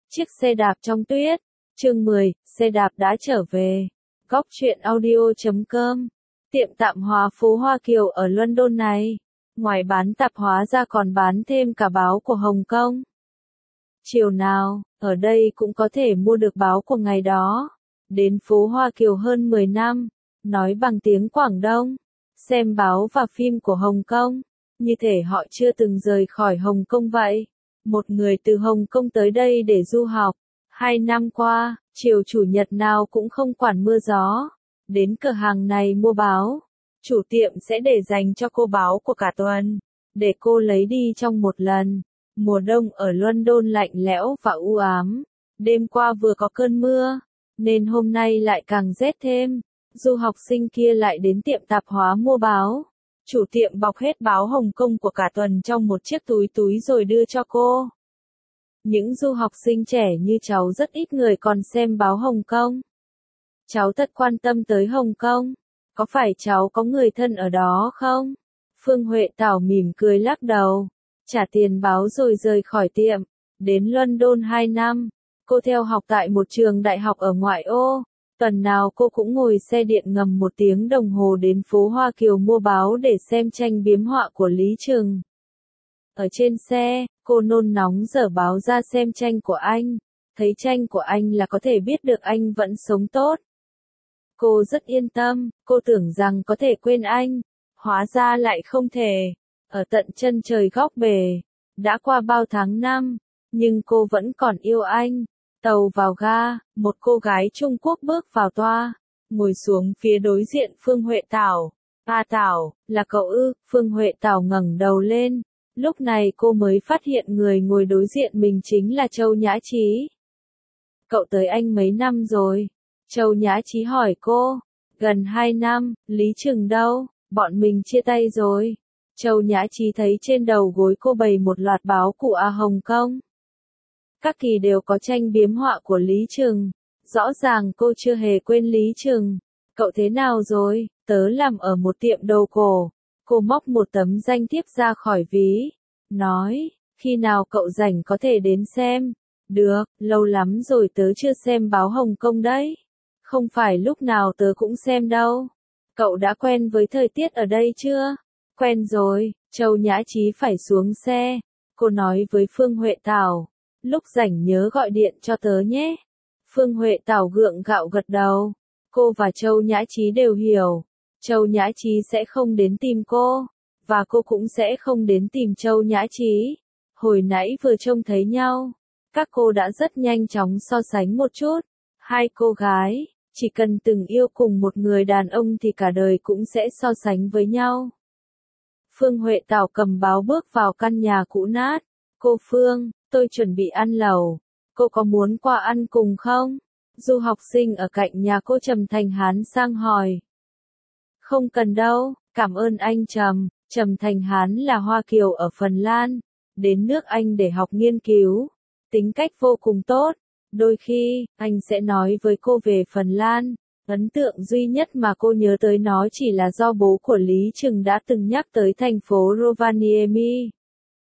Chiếc xe đạp trong tuyết. Chương 10, xe đạp đã trở về. Góc truyện audio.com. Tiệm tạp hóa phố Hoa Kiều ở London này, ngoài bán tạp hóa ra còn bán thêm cả báo của Hồng Kông. Chiều nào, ở đây cũng có thể mua được báo của ngày đó. Đến phố Hoa Kiều hơn 10 năm, nói bằng tiếng Quảng Đông, xem báo và phim của Hồng Kông, như thể họ chưa từng rời khỏi Hồng Kông vậy. Một người từ Hồng Kông tới đây để du học. 2 năm qua, chiều chủ nhật nào cũng không quản mưa gió. Đến cửa hàng này mua báo. Chủ tiệm sẽ để dành cho cô báo của cả tuần, để cô lấy đi trong một lần. Mùa đông ở London lạnh lẽo và u ám. Đêm qua vừa có cơn mưa, nên hôm nay lại càng rét thêm. Du học sinh kia lại đến tiệm tạp hóa mua báo. Chủ tiệm bọc hết báo Hồng Kông của cả tuần trong một chiếc túi rồi đưa cho cô. Những du học sinh trẻ như cháu rất ít người còn xem báo Hồng Kông. Cháu thật quan tâm tới Hồng Kông. Có phải cháu có người thân ở đó không? Phương Huệ Tảo mỉm cười lắc đầu. Trả tiền báo rồi rời khỏi tiệm. Đến London 2 năm. Cô theo học tại một trường đại học ở ngoại ô. Tuần nào cô cũng ngồi xe điện ngầm 1 tiếng đồng hồ đến phố Hoa Kiều mua báo để xem tranh biếm họa của Lý Trừng. Ở trên xe, cô nôn nóng dở báo ra xem tranh của anh. Thấy tranh của anh là có thể biết được anh vẫn sống tốt. Cô rất yên tâm, cô tưởng rằng có thể quên anh. Hóa ra lại không thể. Ở tận chân trời góc bể. Đã qua bao tháng năm, nhưng cô vẫn còn yêu anh. Tàu vào ga, một cô gái Trung Quốc bước vào toa, ngồi xuống phía đối diện Phương Huệ Tảo. À Tảo, là cậu ư? Phương Huệ Tảo ngẩng đầu lên. Lúc này cô mới phát hiện người ngồi đối diện mình chính là Châu Nhã Chí. Cậu tới anh mấy năm rồi? Châu Nhã Chí hỏi cô. Gần 2 năm, Lý Trừng đâu? Bọn mình chia tay rồi. Châu Nhã Chí thấy trên đầu gối cô bày một loạt báo của Hồng Kông. Các kỳ đều có tranh biếm họa của Lý Trừng. Rõ ràng cô chưa hề quên Lý Trừng. Cậu thế nào rồi? Tớ làm ở một tiệm đồ cổ. Cô móc một tấm danh thiếp ra khỏi ví. Nói, khi nào cậu rảnh có thể đến xem. Được, lâu lắm rồi tớ chưa xem báo Hồng Kông đấy. Không phải lúc nào tớ cũng xem đâu. Cậu đã quen với thời tiết ở đây chưa? Quen rồi. Châu Nhã Chí phải xuống xe. Cô nói với Phương Huệ Tảo. Lúc rảnh nhớ gọi điện cho tớ nhé. Phương Huệ Tảo gượng gạo gật đầu. Cô và Châu Nhã Chí đều hiểu. Châu Nhã Chí sẽ không đến tìm cô. Và cô cũng sẽ không đến tìm Châu Nhã Chí. Hồi nãy vừa trông thấy nhau. Các cô đã rất nhanh chóng so sánh một chút. Hai cô gái, chỉ cần từng yêu cùng một người đàn ông thì cả đời cũng sẽ so sánh với nhau. Phương Huệ Tảo cầm báo bước vào căn nhà cũ nát. Cô Phương, tôi chuẩn bị ăn lẩu. Cô có muốn qua ăn cùng không? Du học sinh ở cạnh nhà cô Trầm Thành Hán sang hỏi. Không cần đâu, cảm ơn anh Trầm. Trầm Thành Hán là Hoa Kiều ở Phần Lan. Đến nước Anh để học nghiên cứu. Tính cách vô cùng tốt. Đôi khi, anh sẽ nói với cô về Phần Lan. Ấn tượng duy nhất mà cô nhớ tới nó chỉ là do bố của Lý Trừng đã từng nhắc tới thành phố Rovaniemi.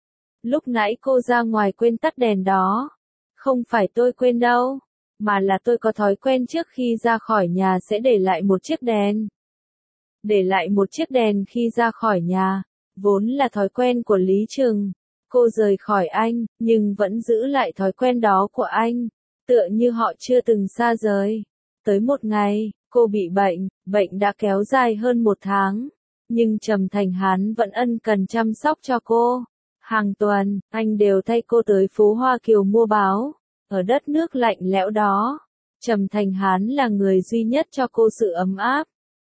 Lúc nãy cô ra ngoài quên tắt đèn đó. Không phải tôi quên đâu, mà là tôi có thói quen trước khi ra khỏi nhà sẽ để lại một chiếc đèn. Để lại một chiếc đèn khi ra khỏi nhà, vốn là thói quen của Lý Trừng. Cô rời khỏi anh, nhưng vẫn giữ lại thói quen đó của anh, tựa như họ chưa từng xa rời. Tới một ngày, cô bị bệnh đã kéo dài hơn 1 tháng, nhưng Trầm Thành Hán vẫn ân cần chăm sóc cho cô. Hàng tuần, anh đều thay cô tới phố Hoa Kiều mua báo. Ở đất nước lạnh lẽo đó, Trầm Thành Hán là người duy nhất cho cô sự ấm áp.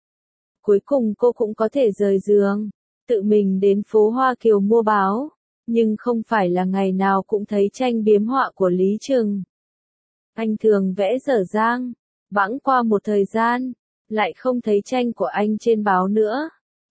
Cuối cùng cô cũng có thể rời giường, tự mình đến phố Hoa Kiều mua báo. Nhưng không phải là ngày nào cũng thấy tranh biếm họa của Lý Trừng. Anh thường vẽ dở dang. Bẵng qua một thời gian, lại không thấy tranh của anh trên báo nữa.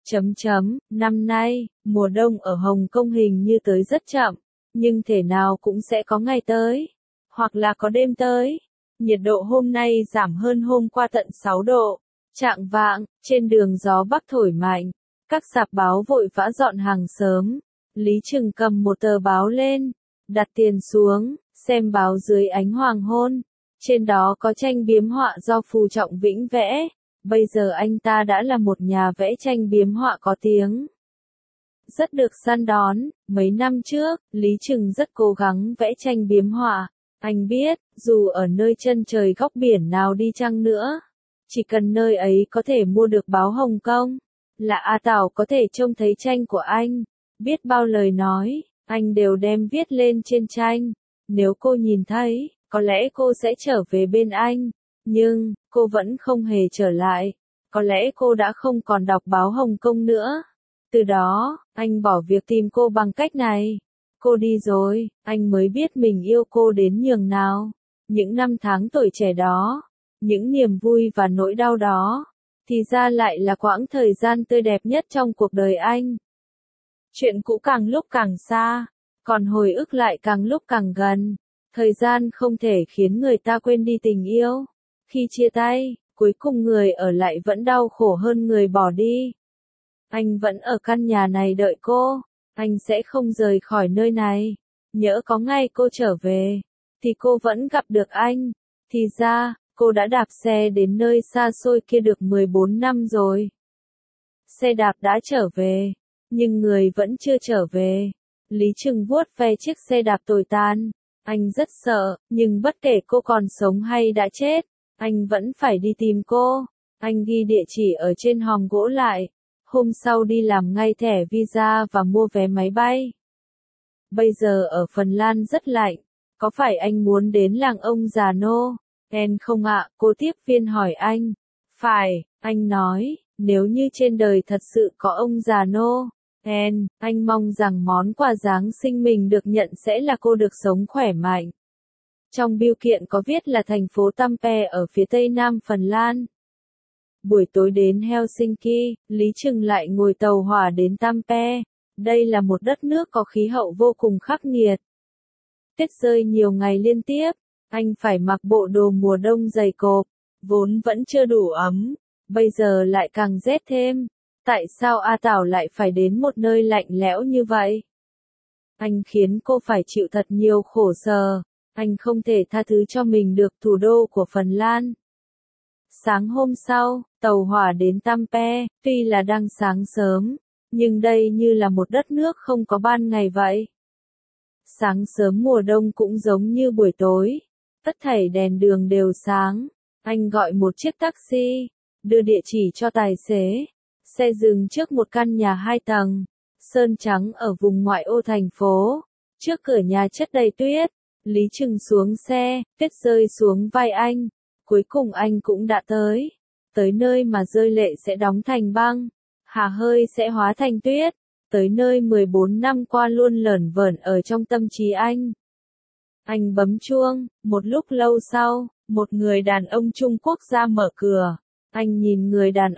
Năm nay, mùa đông ở Hồng Kông hình như tới rất chậm, nhưng thể nào cũng sẽ có ngày tới, hoặc là có đêm tới. Nhiệt độ hôm nay giảm hơn hôm qua tận 6 độ. Chạng vạng, trên đường gió bắc thổi mạnh, các sạp báo vội vã dọn hàng sớm. Lý Trừng cầm một tờ báo lên, đặt tiền xuống, xem báo dưới ánh hoàng hôn. Trên đó có tranh biếm họa do Phù Trọng Vĩnh vẽ. Bây giờ anh ta đã là một nhà vẽ tranh biếm họa có tiếng. Rất được săn đón, mấy năm trước, Lý Trừng rất cố gắng vẽ tranh biếm họa. Anh biết, dù ở nơi chân trời góc biển nào đi chăng nữa, chỉ cần nơi ấy có thể mua được báo Hồng Kông, là A Tảo có thể trông thấy tranh của anh. Biết bao lời nói, anh đều đem viết lên trên tranh. Nếu cô nhìn thấy, có lẽ cô sẽ trở về bên anh. Nhưng, cô vẫn không hề trở lại. Có lẽ cô đã không còn đọc báo Hồng Kông nữa. Từ đó, anh bỏ việc tìm cô bằng cách này. Cô đi rồi, anh mới biết mình yêu cô đến nhường nào. Những năm tháng tuổi trẻ đó, những niềm vui và nỗi đau đó, thì ra lại là quãng thời gian tươi đẹp nhất trong cuộc đời anh. Chuyện cũ càng lúc càng xa, còn hồi ức lại càng lúc càng gần. Thời gian không thể khiến người ta quên đi tình yêu. Khi chia tay, cuối cùng người ở lại vẫn đau khổ hơn người bỏ đi. Anh vẫn ở căn nhà này đợi cô. Anh sẽ không rời khỏi nơi này. Nhỡ có ngày cô trở về, thì cô vẫn gặp được anh. Thì ra, cô đã đạp xe đến nơi xa xôi kia được 14 năm rồi. Xe đạp đã trở về, nhưng người vẫn chưa trở về. Lý Trừng vuốt ve chiếc xe đạp tồi tàn. Anh rất sợ, nhưng bất kể cô còn sống hay đã chết, anh vẫn phải đi tìm cô. Anh ghi địa chỉ ở trên hòm gỗ lại. Hôm sau đi làm ngay thẻ visa và mua vé máy bay. Bây giờ ở Phần Lan rất lạnh. Có phải anh muốn đến làng ông già Noel không ạ? Cô tiếp viên hỏi anh. Phải, anh nói, nếu như trên đời thật sự có ông già Noel, anh mong rằng món quà Giáng sinh mình được nhận sẽ là cô được sống khỏe mạnh. Trong bưu kiện có viết là thành phố Tampere ở phía tây nam Phần Lan. Buổi tối đến Helsinki, Lý Trừng lại ngồi tàu hỏa đến Tampere. Đây là một đất nước có khí hậu vô cùng khắc nghiệt. Tuyết rơi nhiều ngày liên tiếp, anh phải mặc bộ đồ mùa đông dày cộp, vốn vẫn chưa đủ ấm, bây giờ lại càng rét thêm. Tại sao A Tảo lại phải đến một nơi lạnh lẽo như vậy? Anh khiến cô phải chịu thật nhiều khổ sở, anh không thể tha thứ cho mình được thủ đô của Phần Lan. Sáng hôm sau, tàu hỏa đến Tampere, tuy là đang sáng sớm, nhưng đây như là một đất nước không có ban ngày vậy. Sáng sớm mùa đông cũng giống như buổi tối, tất thảy đèn đường đều sáng. Anh gọi một chiếc taxi, đưa địa chỉ cho tài xế. Xe dừng trước một căn nhà 2 tầng, sơn trắng ở vùng ngoại ô thành phố. Trước cửa nhà chất đầy tuyết, Lý Trừng xuống xe, tuyết rơi xuống vai anh. Cuối cùng anh cũng đã tới nơi mà rơi lệ sẽ đóng thành băng, hà hơi sẽ hóa thành tuyết, tới nơi 14 năm qua luôn lởn vởn ở trong tâm trí anh. Anh bấm chuông, một lúc lâu sau, một người đàn ông Trung Quốc ra mở cửa. Anh nhìn người đàn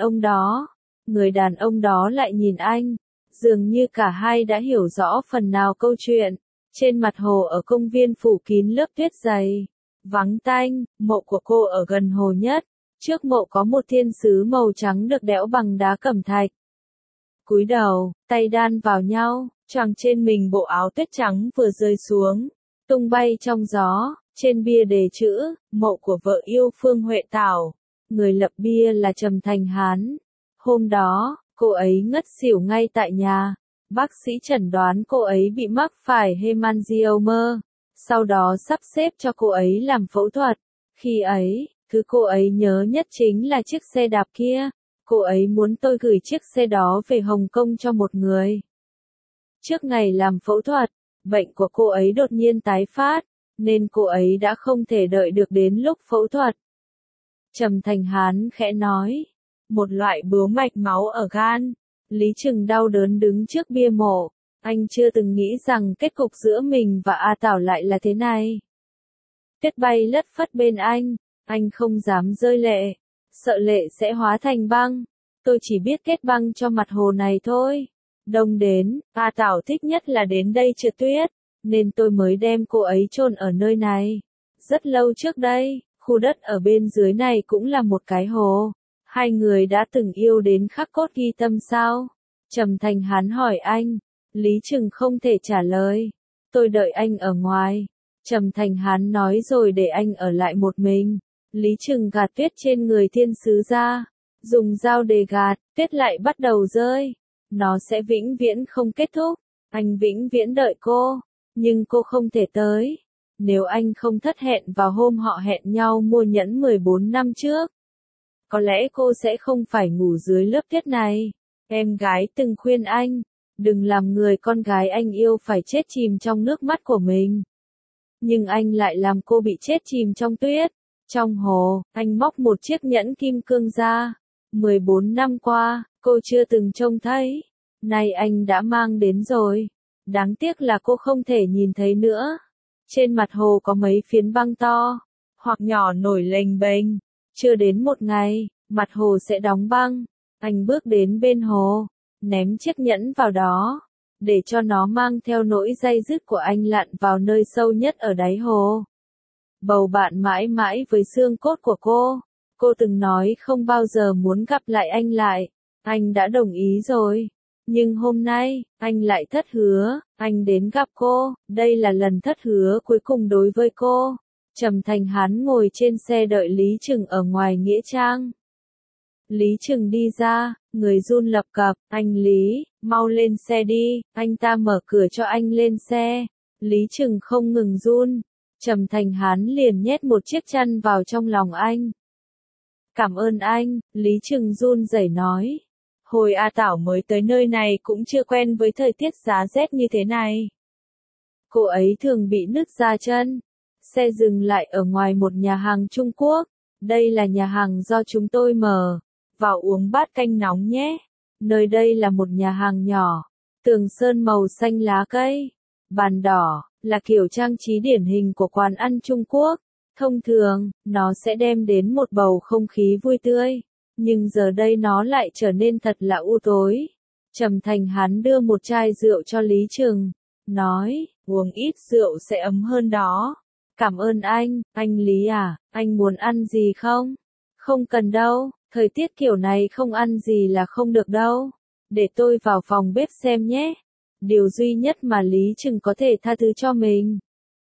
ông đó lại nhìn anh. Dường như cả hai đã hiểu rõ phần nào câu chuyện. Trên mặt hồ ở công viên phủ kín lớp tuyết dày, vắng tanh, mộ của cô ở gần hồ nhất. Trước mộ có một thiên sứ màu trắng được đẽo bằng đá cẩm thạch. Cúi đầu, tay đan vào nhau, choàng trên mình bộ áo tuyết trắng vừa rơi xuống, tung bay trong gió. Trên bia đề chữ, mộ của vợ yêu Phương Huệ Tảo. Người lập bia là Trầm Thành Hán. Hôm đó, cô ấy ngất xỉu ngay tại nhà. Bác sĩ chẩn đoán cô ấy bị mắc phải hemangioma. Sau đó sắp xếp cho cô ấy làm phẫu thuật. Khi ấy, thứ cô ấy nhớ nhất chính là chiếc xe đạp kia. Cô ấy muốn tôi gửi chiếc xe đó về Hồng Kông cho một người. Trước ngày làm phẫu thuật, bệnh của cô ấy đột nhiên tái phát, nên cô ấy đã không thể đợi được đến lúc phẫu thuật. Trầm Thành Hán khẽ nói, một loại bướu mạch máu ở gan. Lý Trừng đau đớn đứng trước bia mộ. Anh chưa từng nghĩ rằng kết cục giữa mình và A Tảo lại là thế này. Tuyết bay lất phất bên anh không dám rơi lệ, sợ lệ sẽ hóa thành băng. Tôi chỉ biết kết băng cho mặt hồ này thôi. Đông đến, A Tảo thích nhất là đến đây trượt tuyết, nên tôi mới đem cô ấy chôn ở nơi này. Rất lâu trước đây, khu đất ở bên dưới này cũng là một cái hồ. Hai người đã từng yêu đến khắc cốt ghi tâm sao? Trầm Thành Hán hỏi anh. Lý Trừng không thể trả lời. Tôi đợi anh ở ngoài. Trầm Thành Hán nói rồi để anh ở lại một mình. Lý Trừng gạt tuyết trên người thiên sứ ra, dùng dao để gạt, tuyết lại bắt đầu rơi. Nó sẽ vĩnh viễn không kết thúc, anh vĩnh viễn đợi cô, nhưng cô không thể tới. Nếu anh không thất hẹn vào hôm họ hẹn nhau mua nhẫn 14 năm trước, có lẽ cô sẽ không phải ngủ dưới lớp tuyết này. Em gái từng khuyên anh, đừng làm người con gái anh yêu phải chết chìm trong nước mắt của mình. Nhưng anh lại làm cô bị chết chìm trong tuyết. Trong hồ, anh móc một chiếc nhẫn kim cương ra. 14 năm qua, cô chưa từng trông thấy. Nay anh đã mang đến rồi. Đáng tiếc là cô không thể nhìn thấy nữa. Trên mặt hồ có mấy phiến băng to, hoặc nhỏ nổi lềnh bềnh. Chưa đến một ngày, mặt hồ sẽ đóng băng. Anh bước đến bên hồ, ném chiếc nhẫn vào đó, để cho nó mang theo nỗi day dứt của anh lặn vào nơi sâu nhất ở đáy hồ. Bầu bạn mãi mãi với xương cốt của cô. Cô từng nói không bao giờ muốn gặp lại anh lại. Anh đã đồng ý rồi. Nhưng hôm nay, anh lại thất hứa. Anh đến gặp cô. Đây là lần thất hứa cuối cùng đối với cô. Trầm Thành Hán ngồi trên xe đợi Lý Trừng ở ngoài nghĩa trang. Lý Trừng đi ra, người run lập cập. Anh Lý, mau lên xe đi. Anh ta mở cửa cho anh lên xe. Lý Trừng không ngừng run. Trầm Thành Hán liền nhét một chiếc chăn vào trong lòng anh. Cảm ơn anh, Lý Trừng run rẩy nói. Hồi A Tảo mới tới nơi này cũng chưa quen với thời tiết giá rét như thế này. Cô ấy thường bị nứt da chân. Xe dừng lại ở ngoài một nhà hàng Trung Quốc. Đây là nhà hàng do chúng tôi mở. Vào uống bát canh nóng nhé. Nơi đây là một nhà hàng nhỏ. Tường sơn màu xanh lá cây. Bàn đỏ, là kiểu trang trí điển hình của quán ăn Trung Quốc. Thông thường, nó sẽ đem đến một bầu không khí vui tươi. Nhưng giờ đây nó lại trở nên thật là u tối. Trầm Thành Hán đưa một chai rượu cho Lý Trừng. Nói, uống ít rượu sẽ ấm hơn đó. Cảm ơn anh Lý à, anh muốn ăn gì không? Không cần đâu, thời tiết kiểu này không ăn gì là không được đâu. Để tôi vào phòng bếp xem nhé. Điều duy nhất mà Lý Trừng có thể tha thứ cho mình,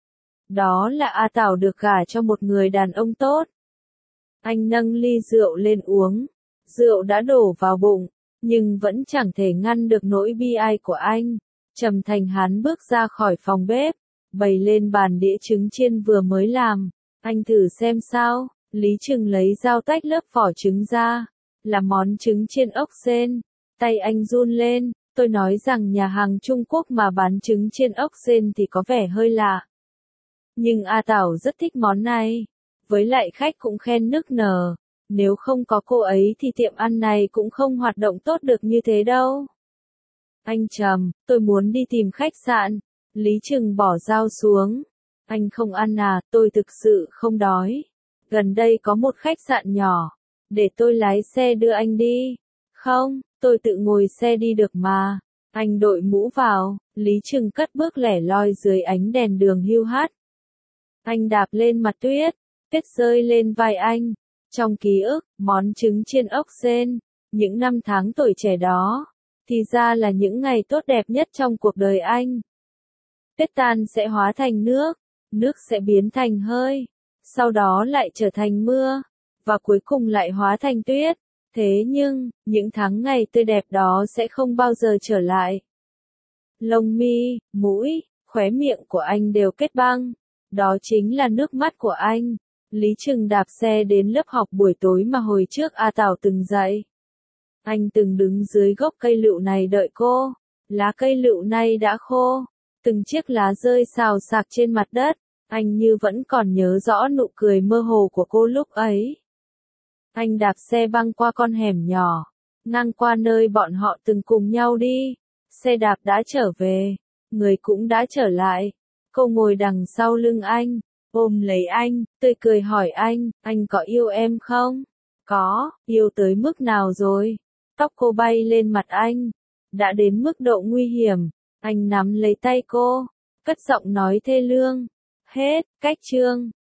đó là A Tảo được gả cho một người đàn ông tốt. Anh nâng ly rượu lên uống. Rượu đã đổ vào bụng, nhưng vẫn chẳng thể ngăn được nỗi bi ai của anh. Trầm Thành Hán bước ra khỏi phòng bếp, bày lên bàn đĩa trứng chiên vừa mới làm. Anh thử xem sao. Lý Trừng lấy dao tách lớp vỏ trứng ra. Là món trứng chiên ốc sên. Tay anh run lên. Tôi nói rằng nhà hàng Trung Quốc mà bán trứng chiên ốc sên thì có vẻ hơi lạ. Nhưng A Tảo rất thích món này. Với lại khách cũng khen nức nở. Nếu không có cô ấy thì tiệm ăn này cũng không hoạt động tốt được như thế đâu. Anh Trầm, tôi muốn đi tìm khách sạn. Lý Trừng bỏ dao xuống. Anh không ăn à, tôi thực sự không đói. Gần đây có một khách sạn nhỏ. Để tôi lái xe đưa anh đi. Không, tôi tự ngồi xe đi được mà. Anh đội mũ vào. Lý Trừng cất bước lẻ loi dưới ánh đèn đường hiu hắt. Anh đạp lên mặt tuyết. Tuyết rơi lên vai anh. Trong ký ức, món trứng chiên ốc sên, những năm tháng tuổi trẻ đó, thì ra là những ngày tốt đẹp nhất trong cuộc đời anh. Tuyết tan sẽ hóa thành nước, nước sẽ biến thành hơi, sau đó lại trở thành mưa, và cuối cùng lại hóa thành tuyết. Thế nhưng, những tháng ngày tươi đẹp đó sẽ không bao giờ trở lại. Lông mi, mũi, khóe miệng của anh đều kết băng. Đó chính là nước mắt của anh. Lý Trừng đạp xe đến lớp học buổi tối mà hồi trước A Tảo từng dạy. Anh từng đứng dưới gốc cây lựu này đợi cô. Lá cây lựu này đã khô. Từng chiếc lá rơi xào xạc trên mặt đất. Anh như vẫn còn nhớ rõ nụ cười mơ hồ của cô lúc ấy. Anh đạp xe băng qua con hẻm nhỏ. Ngang qua nơi bọn họ từng cùng nhau đi. Xe đạp đã trở về. Người cũng đã trở lại. Cô ngồi đằng sau lưng anh. Ôm lấy anh, tươi cười hỏi anh có yêu em không? Có, yêu tới mức nào rồi? Tóc cô bay lên mặt anh. Đã đến mức độ nguy hiểm. Anh nắm lấy tay cô, cất giọng nói thê lương. Hết, cách chương.